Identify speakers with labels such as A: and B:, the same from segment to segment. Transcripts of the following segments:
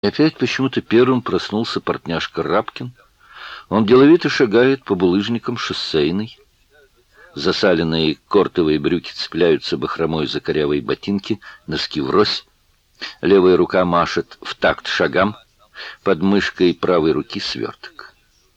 A: И опять почему-то первым проснулся портняжка Рабкин. Он деловито шагает по булыжникам Шоссейной. Засаленные кортовые брюки цепляются бахромой за корявые ботинки, носки врозь. Левая рука машет в такт шагам, под мышкой правой руки сверток.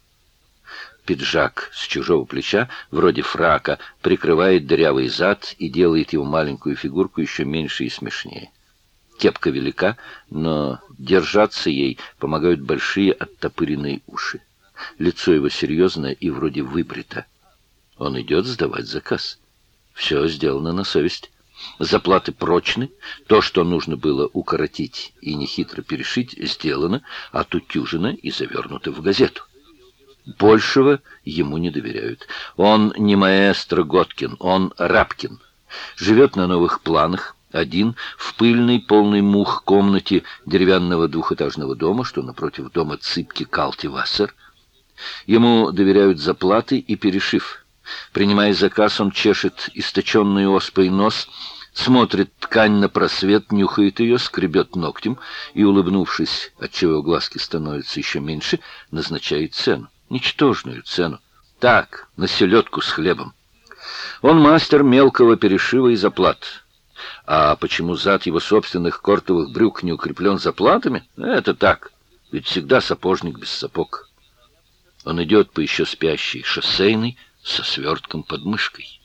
A: Пиджак с чужого плеча, вроде фрака, прикрывает дырявый зад и делает его маленькую фигурку еще меньше и смешнее. Кепка велика, но держаться ей помогают большие оттопыренные уши. Лицо его серьезное и вроде выбрито. Он идет сдавать заказ. Все сделано на совесть. Заплаты прочны. То, что нужно было укоротить и нехитро перешить, сделано, отутюжено и завернуто в газету. Большего ему не доверяют. Он не маэстро Готкин, он Рабкин. Живет на новых планах, один, в пыльной, полной мух комнате деревянного двухэтажного дома, что напротив дома Цыпки Калтивассер. Ему доверяют заплаты и перешив. Принимая заказ, он чешет источенный оспой нос, смотрит ткань на просвет, нюхает ее, скребет ногтем и, улыбнувшись, отчего глазки становятся еще меньше, назначает цену. Ничтожную цену. Так, на селедку с хлебом. Он мастер мелкого перешива и заплат. А почему зад его собственных кортовых брюк не укреплен заплатами? Это так, ведь всегда сапожник без сапог. Он идет по еще спящей Шоссейной со свертком под мышкой.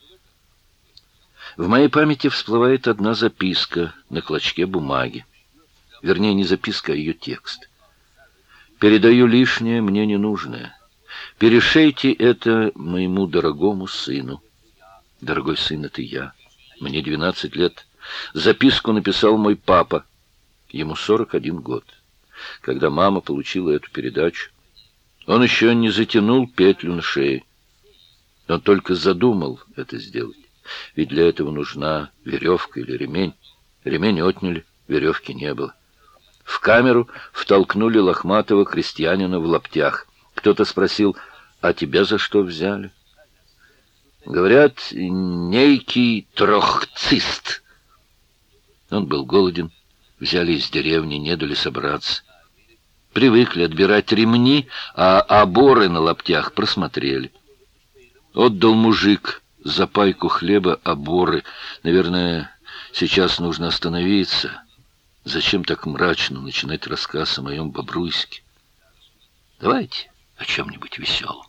A: В моей памяти всплывает одна записка на клочке бумаги. Вернее, не записка, а ее текст. «Передаю лишнее, мне ненужное. Перешейте это моему дорогому сыну». Дорогой сын — это я. Мне 12 лет. Записку написал мой папа. Ему 41 год. Когда мама получила эту передачу, он еще не затянул петлю на шее. Он только задумал это сделать. Ведь для этого нужна веревка или ремень. Ремень отняли, веревки не было. В камеру втолкнули лохматого крестьянина в лаптях. Кто-то спросил: «А тебя за что взяли?» Говорят, некий трохцист. Он был голоден. Взяли из деревни, не дали собраться. Привыкли отбирать ремни, а оборы на лаптях просмотрели. Отдал мужик за пайку хлеба оборы. Наверное, сейчас нужно остановиться. Зачем так мрачно начинать рассказ о моем Бобруйске? Давайте о чем-нибудь веселом.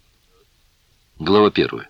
A: Глава 1.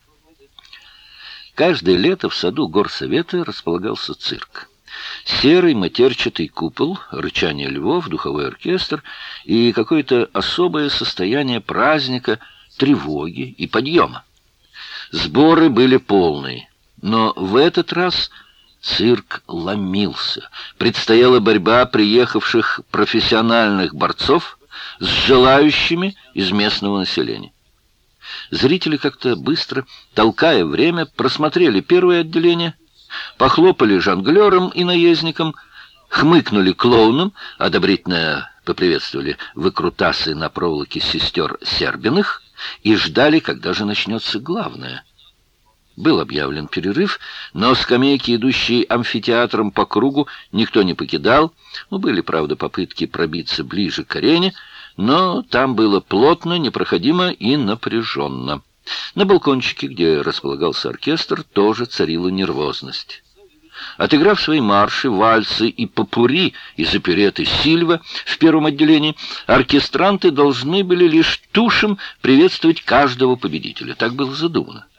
A: Каждое лето в саду горсовета располагался цирк. Серый матерчатый купол, рычание львов, духовой оркестр и какое-то особое состояние праздника, тревоги и подъема. Сборы были полные, но в этот раз цирк ломился. Предстояла борьба приехавших профессиональных борцов с желающими из местного населения. Зрители как-то быстро, толкая время, просмотрели первое отделение, похлопали жонглерам и наездникам, хмыкнули клоунам, одобрительно поприветствовали выкрутасы на проволоке сестер Сербиных и ждали, когда же начнется главное. Был объявлен перерыв, но скамейки, идущие амфитеатром по кругу, никто не покидал. Были, правда, попытки пробиться ближе к арене, но там было плотно, непроходимо и напряженно. На балкончике, где располагался оркестр, тоже царила нервозность. Отыграв свои марши, вальсы и попурри из оперетты «Сильва» в первом отделении, оркестранты должны были лишь тушем приветствовать каждого победителя. Так было задумано.